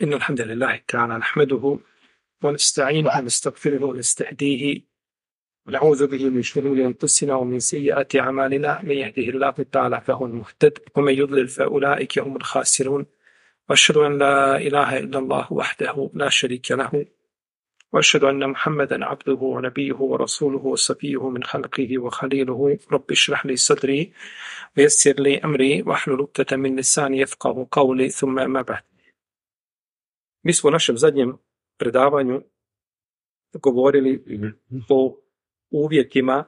إن الحمد لله تعالى نحمده ونستعينه ونستغفره ونستهديه ونعوذ به من شرور أنفسنا ومن سيئات أعمالنا. من يهده الله تعالى فهو المهتد ومن يضلل فأولئك هم الخاسرون. وأشهد أن لا إله إلا الله وحده لا شريك له وأشهد أن محمدا عبده ونبيه ورسوله وصفيه من خلقه وخليله. رب اشرح لي صدري ويسر لي أمري واحلل عقدة من لساني يفقهوا قولي. ثم ما بعد. Mi smo u našem zadnjem predavanju govorili o uvjetima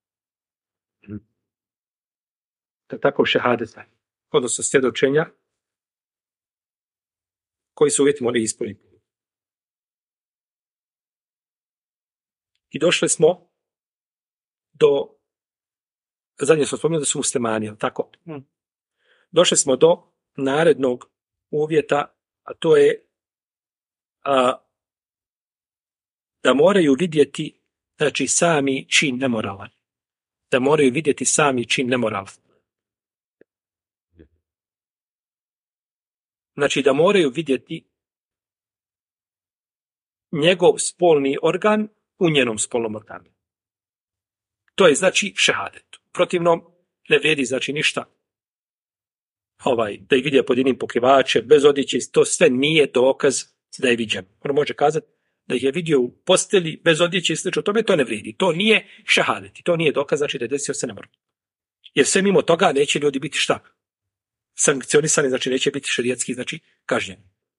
tako šehadeta, odnosno svjedočenja, koji su uvjeti morali ispuniti. I došli smo do, zadnje smo spomenuli da su muslimani, ali tako? Došli smo do narednog uvjeta, a to je da moraju vidjeti, znači, sami čin nemoralan. Da moraju vidjeti sami čin nemoralan. Znači, da moraju vidjeti njegov spolni organ u njenom spolnom organu. To je, znači, šehadet. Protivnom, ne vrijedi, znači, ništa. Da ih vidje pod jednim pokrivačem, bez odjeće, to sve nije dokaz da je viđen. On može kazati da ih je vidio u posteli, bez odjeće i slično tome, to ne vrijedi. To nije šehadet. To nije dokaz, znači, da je desio se nemoral. Jer sve mimo toga neće ljudi biti šta? Sankcionisani, znači neće biti šerijatski, znači kažnjeni.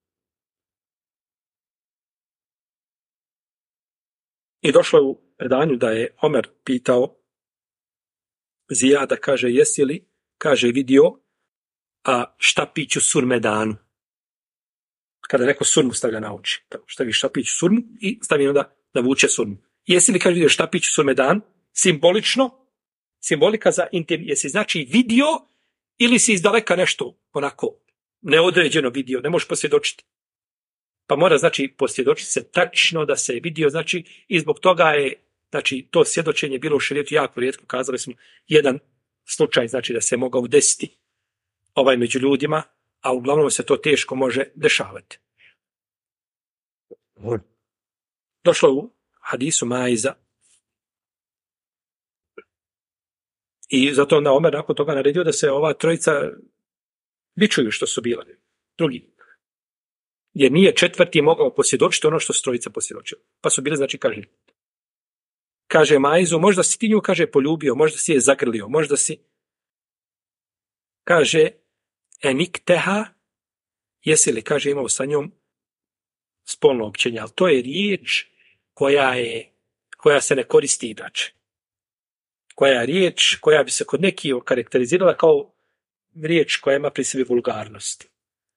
I došlo u predanju da je Omer pitao Zijada, kaže, jesi li, kaže, vidio štapić u surmedanu. Kada neko surmu stavlja na oči. Stavi štapić u surmu i stavi onda da vuče surmu. Jesi li, kaže, vidio štapić u surmedan? Simbolično, simbolika za intim, jesi znači vidio ili si izdaleka nešto onako neodređeno vidio, ne možeš posvjedočiti. Pa mora, znači, posvjedočiti se tačno da se je vidio, znači, i zbog toga je, znači, to svjedočenje bilo u šerijetu jako rijetko. Kazali smo jedan slučaj, znači, da se mogao desiti među ljudima, a uglavnom se to teško može dešavati. Došlo u hadisu Maiza i zato onda Omer nakon toga naredio da se ova trojica bičuju što su bila. Drugi. Jer nije četvrti mogao posvjedočiti ono što su trojica posvjedočili. Pa su bile, znači, kažnjeni. Kaže Maizu, možda si ti nju, kaže, poljubio, možda si je zagrlio, možda si, kaže, enikteha, jesi li, kaže, imao sa njom spolno općenje, ali to je riječ koja se ne koristi inače. Koja je riječ koja bi se kod nekih okarakterizirala kao riječ koja ima pri sebi vulgarnosti.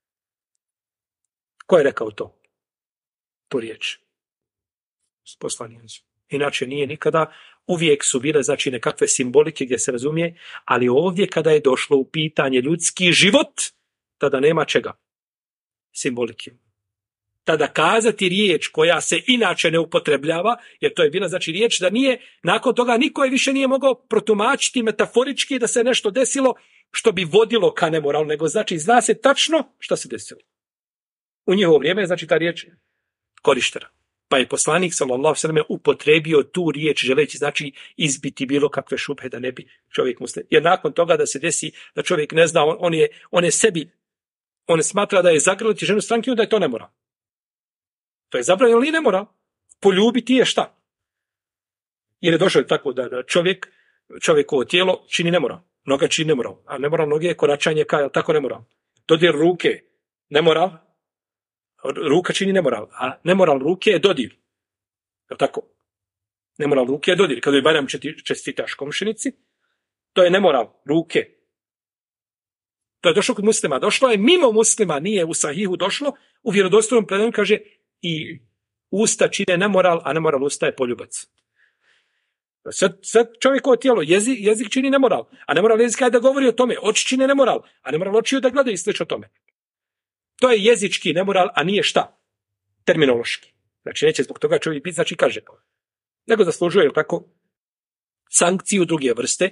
Ko je rekao to? Tu riječ. Poslanici. Inače nije nikada, uvijek su bile, znači, nekakve simbolike gdje se razumije, ali ovdje kada je došlo u pitanje ljudski život, tada nema čega? Simbolike. Tada kazati riječ koja se inače ne upotrebljava, jer to je bila, znači, riječ da nije, nakon toga niko je više nije mogao protumačiti metaforički da se nešto desilo što bi vodilo ka nemoralu, nego, znači, zna se tačno što se desilo. U njihovo vrijeme je, znači, ta riječ korištena. Pa je poslanik sallallahu alejhi ve sellem upotrebio tu riječ želeći, znači, izbiti bilo kakve šubhe da ne bi čovjek muslim. Jer nakon toga da se desi da čovjek ne zna, on smatra da je zagrliti ženu strankinju, da je to nemoral. To je zabranjeno ili nemoral? Poljubiti je šta? Jer je došlo tako da čovjekovo tijelo čini nemoral. Noga čini nemoral. A nemoral noge je koračanje tako nemoral. Dodir ruke nemoral. Ruka čini nemoral, a nemoral ruke je dodir. Je tako? Nemoral ruke je dodir. Kada je Bajram čestitaš komšinici, to je nemoral ruke. To je došlo kod muslima. Došlo je mimo muslima, nije u sahihu došlo. U vjerodostojnom predanju kaže i usta čine nemoral, a nemoral usta je poljubac. Sve čovjekovo tijelo, jezik čini nemoral, a nemoral jezika je da govori o tome. Oči čine nemoral, a nemoral očiju da gledaju i slično tome. To je jezički nemoral, a nije šta? Terminološki. Znači, neće zbog toga čovjek biti, znači, kaže. Nego zaslužuje, je tako, sankciju druge vrste,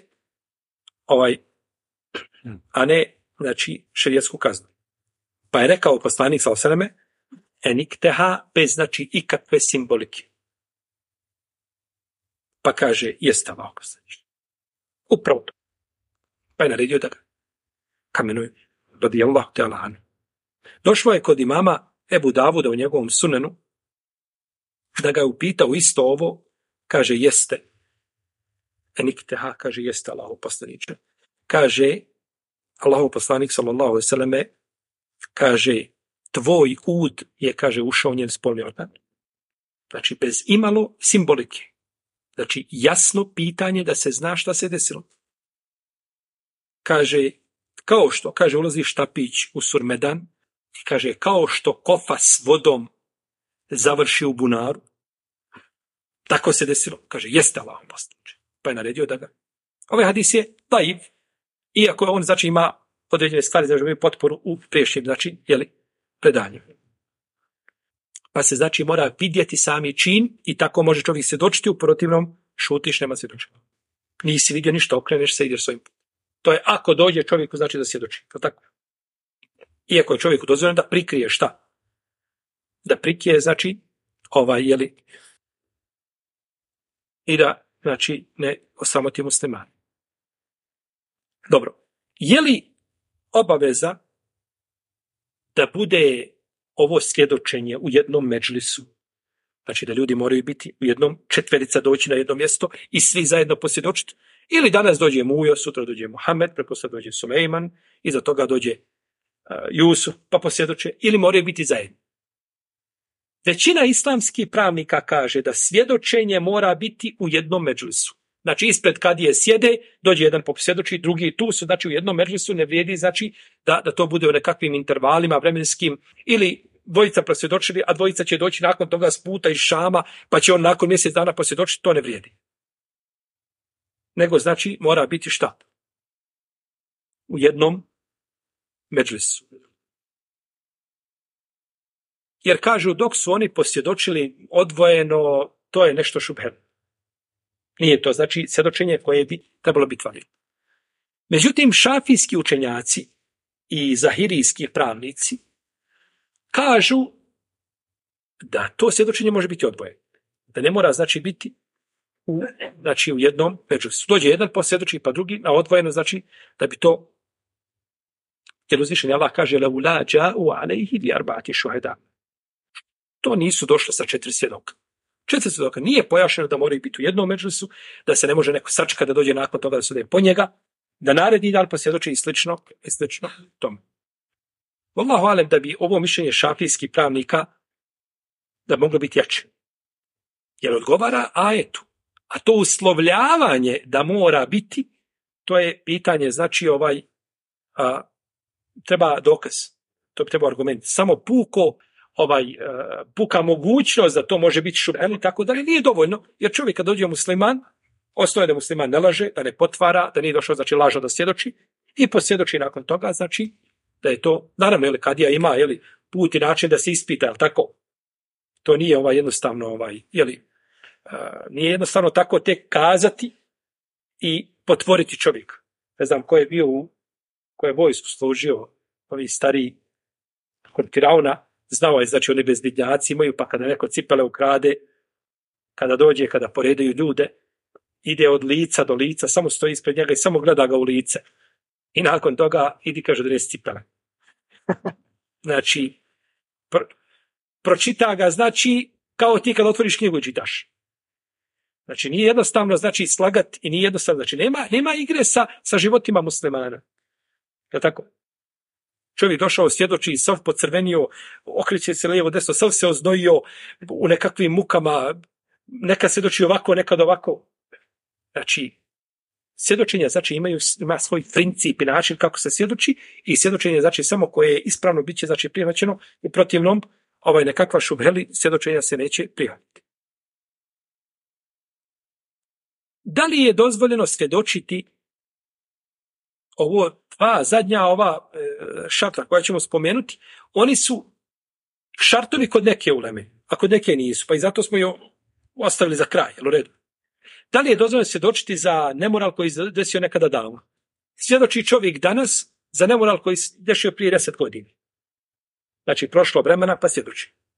a ne, znači, šerijatsku kaznu. Pa je rekao poslanik sallallahu alejhi ve selleme, enikteha, bez znači ikakve simbolike. Pa kaže, jeste Allahov poslaniče. Upravo to. Pa je naredio da ga kamenuju. Radijallahu ta'ala anhu. Došlo je kod imama Ebu Davuda u njegovom sunenu, da ga je upitao isto ovo, kaže, jeste. Enikteha, kaže, jeste Allahov poslaniče. Kaže, Allahov poslanik, sallallahu alejhi ve selleme, kaže, tvoj ud je, kaže, ušao u njen spolni organ. Znači, bez imalo simbolike. Znači, jasno pitanje da se zna šta se desilo. Kaže, kao što, kaže, ulazi štapić u surmedan, i kaže, kao što kofa s vodom završi u bunaru, tako se desilo. Kaže, jeste Allahov poslaniče. Pa je naredio da ga. Ovaj hadis je daif, iako on, znači, ima određene stvari, znači, imaju potporu u priješnjim, znači, predanju. Pa se, znači, mora vidjeti sami čin i tako može čovjek svjedočiti, u protivnom šutiš, nema svjedočenja. Nisi vidio ništa, okreneš se, ideš svojim putem. To je ako dođe čovjeku, znači da svjedoči. Tako. Iako je čovjeku dozvoljeno da prikrije šta? Da prikrije, znači, i da, znači, ne osamoti muslimani. Dobro. Je li obaveza da bude ovo svjedočenje u jednom medžlisu? Znači da ljudi moraju biti u jednom, četverica doći na jedno mjesto i svi zajedno posvjedočiti. Ili danas dođe Mujo, sutra dođe Muhammed, preposle dođe Sulejman, iza toga dođe Jusuf, pa posvjedoče, ili moraju biti zajedno. Većina islamskih pravnika kaže da svjedočenje mora biti u jednom medžlisu. Znači ispred kadije sjede, dođe jedan posvjedoči, drugi tu su, znači u jednom medžlisu ne vrijedi, znači da to bude u nekakvim intervalima vremenskim, ili dvojica posvjedočili, a dvojica će doći nakon toga s puta iz Šama, pa će on nakon mjesec dana posvjedočiti, to ne vrijedi. Nego znači mora biti šta? U jednom medžlisu. Jer kažu dok su oni posvjedočili odvojeno, to je nešto šubheno. Nije to, znači, svjedočenje koje bi trebalo biti validno. Međutim, šafijski učenjaci i zahirijski pravnici kažu da to svjedočenje može biti odvojeno. Da ne mora, znači, biti u jednom medžlisu. Dođe jedan posvjedoči, pa drugi, a odvojeno, znači, da bi to, jer uzvišeni Allah kaže, leula dža'u alejhi bi arba'ati šuheda. To nisu došlo sa 4 svjedoka. 4 svjedoka nije pojašnjeno da moraju biti u jednom medžlisu, da se ne može neko sačeka da dođe nakon toga da se ode po njega, da naredi dan posvjedoči i slično tome. Wallahu alem da bi ovo mišljenje šafijskih pravnika da moglo biti jače. Jer odgovara ajetu. A to uslovljavanje da mora biti, to je pitanje, znači treba dokaz. To bi trebao argument. Samo puka mogućnost da to može biti šubhen, tako da nije dovoljno, jer čovjek kad dođe musliman, osnovno da musliman ne laže, da ne potvara, da nije došao, znači lažno da svjedoči, i posvjedoči nakon toga, znači da je to, naravno, kadija ima, put i način da se ispita, tako? To nije jednostavno, nije jednostavno tako tek kazati i potvoriti čovjek. Ne znam ko je bio ko je vojsku služio, ovi stariji kod Firauna, znao je, znači oni bezvidnjaci imaju, pa kada neko cipele ukrade, kada dođe, kada poredaju ljude, ide od lica do lica, samo stoji ispred njega i samo gleda ga u lice. I nakon toga idi, kaže, da nesi cipele. Znači, pročita ga, znači, kao ti kad otvoriš knjigu i čitaš. Znači, nije jednostavno, znači, slagat i nije jednostavno, znači, nema igre sa životima muslimana. Je tako? Čovjek došao, svjedoči, sav pocrvenio, okreće se lijevo, desno, sav se oznojio u nekakvim mukama, nekad svjedoči ovako, nekad ovako. Znači, svjedočenja, znači, ima svoj princip i način kako se svjedoči i svjedočenje, znači, samo koje je ispravno bit će, znači, prihvaćeno, u protivnom, nekakva šubheli, svjedočenja se neće prihvatiti. Da li je dozvoljeno svjedočiti ovo zadnja šarta koja ćemo spomenuti, oni su šartovi kod neke uleme, a kod neke nisu, pa i zato smo ju ostavili za kraj, jel u redu? Da li je dozvoljeno svjedočiti za nemoral koji se desio nekada davno? Svjedoči čovjek danas za nemoral koji se desio prije 10 godina. Znači, prošlo vremena, pa svjedoči.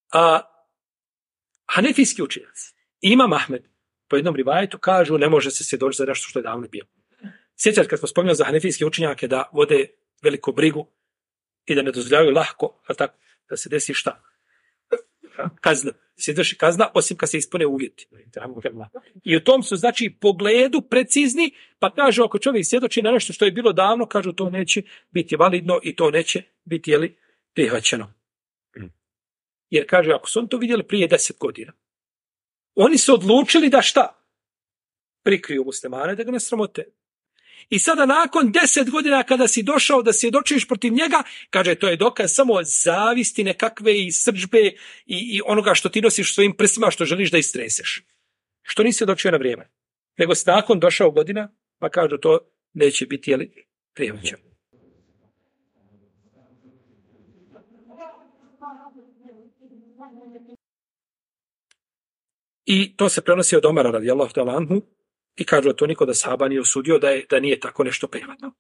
A hanefijski učenjaci, Imam Ahmed, po jednom rivajetu kažu ne može se svjedočiti za nešto što je davno bilo. Sjećate kad smo spominjali za hanefijske učenjake da vode veliku brigu i da ne dozvoljavaju lahko, tako, da se desi šta? Kazna. Se izvrši kazna, osim kad se ispune uvjeti. I u tom su, znači, pogledu precizni, pa kažu, ako čovjek svjedoči na nešto što je bilo davno, kažu, to neće biti validno i to neće biti, prihvaćeno. Jer kaže, ako su oni to vidjeli prije 10 godina, oni su odlučili da šta? Prikriju muslimane, da ga ne sramote. I sada nakon 10 godina kada si došao da svjedočiš protiv njega, kaže, to je dokaz samo zavisti nekakve i srdžbe i onoga što ti nosiš svojim prsima što želiš da istreseš. Što nisi svjedočio na vrijeme. Nego si nakon došao godina, pa kažu to neće biti, prihvaćeno. I to se prenosi od Omara radijallahu ta'ala anhu i kažu da to niko da sahaba nije osudio da nije tako nešto prihvatno.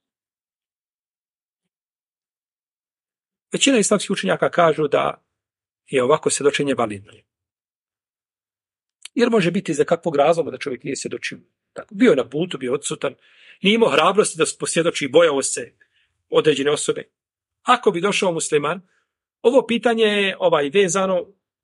Većina islamskih učenjaka kažu da je ovako svjedočenje validno. Jer može biti za kakvog razloga da čovjek nije svjedočio. Tako, bio je na putu, bio odsutan, nije imao hrabrosti da posvjedoči, bojao se određene osobe. Ako bi došao musliman, ovo pitanje je vezano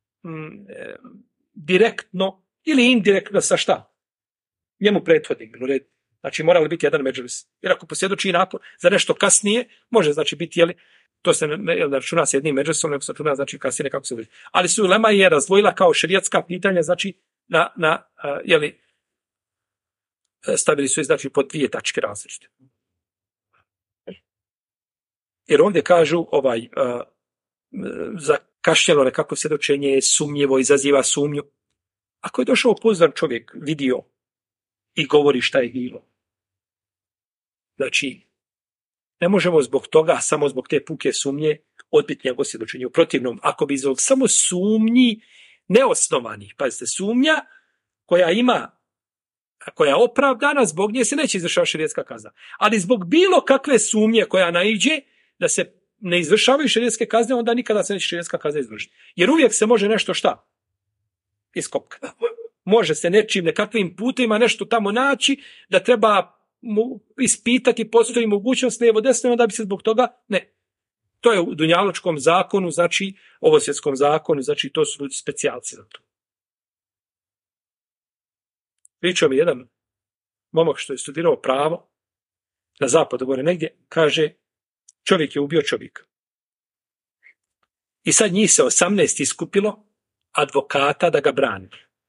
direktno ili indirektno sa šta? Njemu prethodnik. Znači mora li biti jedan međulis. Jer ako posvjedoči nakon za nešto kasnije, može znači biti, to se ne računa s jednim međulisom, nego se računa znači kasnije nekako se vidi. Ali su ulema je razdvojila kao šerijatska pitanja, znači stavili su znači po 2 tačke različite. Jer ovdje kažu zakašnjelo nekako svjedočenje je sumnjivo, izaziva sumnju. Ako je došao pouzdan čovjek, vidio i govori šta je bilo. Znači, ne možemo zbog toga, samo zbog te puke sumnje, odbiti njegovo svjedočenje. U protivnom, ako bi zbog samo sumnji neosnovanih, pazite, sumnja koja je opravdana, zbog nje se neće izvršavati šerijatska kazna. Ali zbog bilo kakve sumnje koja naiđe, da se ne izvršavaju šerijatske kazne, onda nikada se neće šerijatska kazna izvršiti. Jer uvijek se može nešto šta? Iskopka. Može se nekakvim putima nešto tamo naći, da treba ispitati, postoji mogućnost lijevo desno, onda bi se zbog toga, ne. To je u dunjalučkom zakonu, znači, ovosvjetskom zakonu, znači, to su ljudi specijalci za to. Pričao mi jedan momak što je studirao pravo, na zapadu gore negdje, kaže, čovjek je ubio čovjeka. I sad njih se 18 iskupilo advokata da ga brani.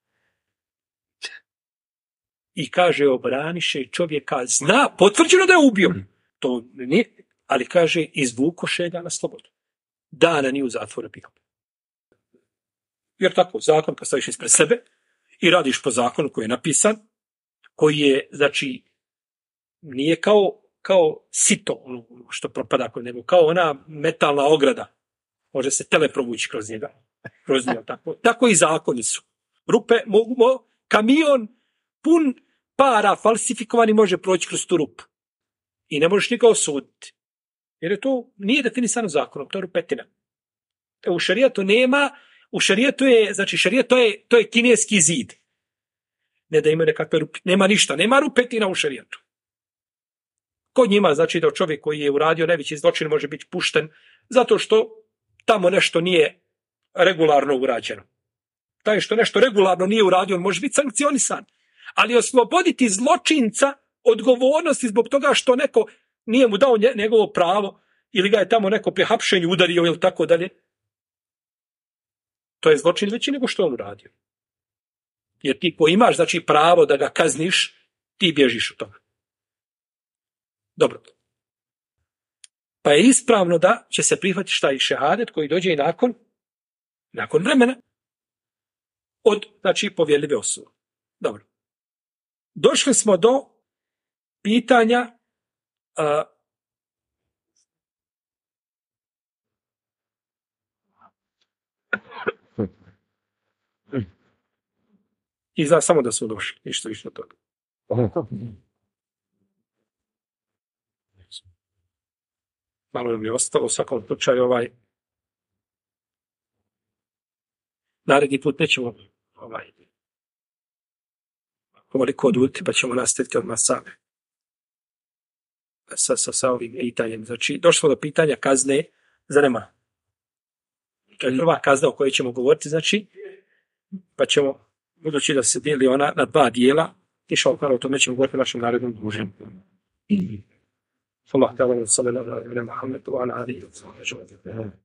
I kaže, obraniše čovjeka, zna, potvrđeno da je ubio. To nije, ali kaže, izvukoše ga na slobodu. Dana nije u zatvoru bio. Jer tako, zakon kad staviš ispred sebe i radiš po zakonu koji je napisan, koji je, znači, nije kao sito, što propada, nego kao ona metalna ograda. Može se tele provući kroz njega. Tako i zakoni su. Rupe, kamion pun para falsifikovani može proći kroz tu rupu. I ne možeš nikao osuditi. Jer je to nije definisano zakonom, to je rupetina. U šerijatu nema, u šerijatu je, znači šerijat to je kineski zid. Ne da ima nekakve rupe, nema ništa, nema rupetina u šerijatu. Kod njima znači da čovjek koji je uradio najveći zločin može biti pušten zato što tamo nešto nije regularno urađeno. Taj što nešto regularno nije uradio, on može biti sankcionisan. Ali osloboditi zločinca odgovornosti zbog toga što neko nije mu dao njegovo pravo ili ga je tamo neko pri hapšenju udario ili tako dalje. To je zločin veći nego što on uradio. Jer ti ko imaš znači pravo da ga kazniš, ti bježiš od toga. Dobro. Pa je ispravno da će se prihvatiti šta i šehadet koji dođe i nakon vremena od, znači, povjerljive osobe. Dobro. Došli smo do pitanja i zna samo da smo došli, ništa više od toga. Malo nam je ostalo u svakom slučaju naredni put nećemo ovoliko oduditi, pa ćemo nastaviti odmah sa ovim pitanjem. Znači, došlo do pitanja kazne za nemar. To je prva kazna o kojoj ćemo govoriti, znači, pa ćemo, budući da se dijeli ona na dva dijela, išao o tome ćemo govoriti našem narednom druženju. Allah ta'ala sallallahu alaihi wa sallam Muhammedu wa ala alihi wa sallam.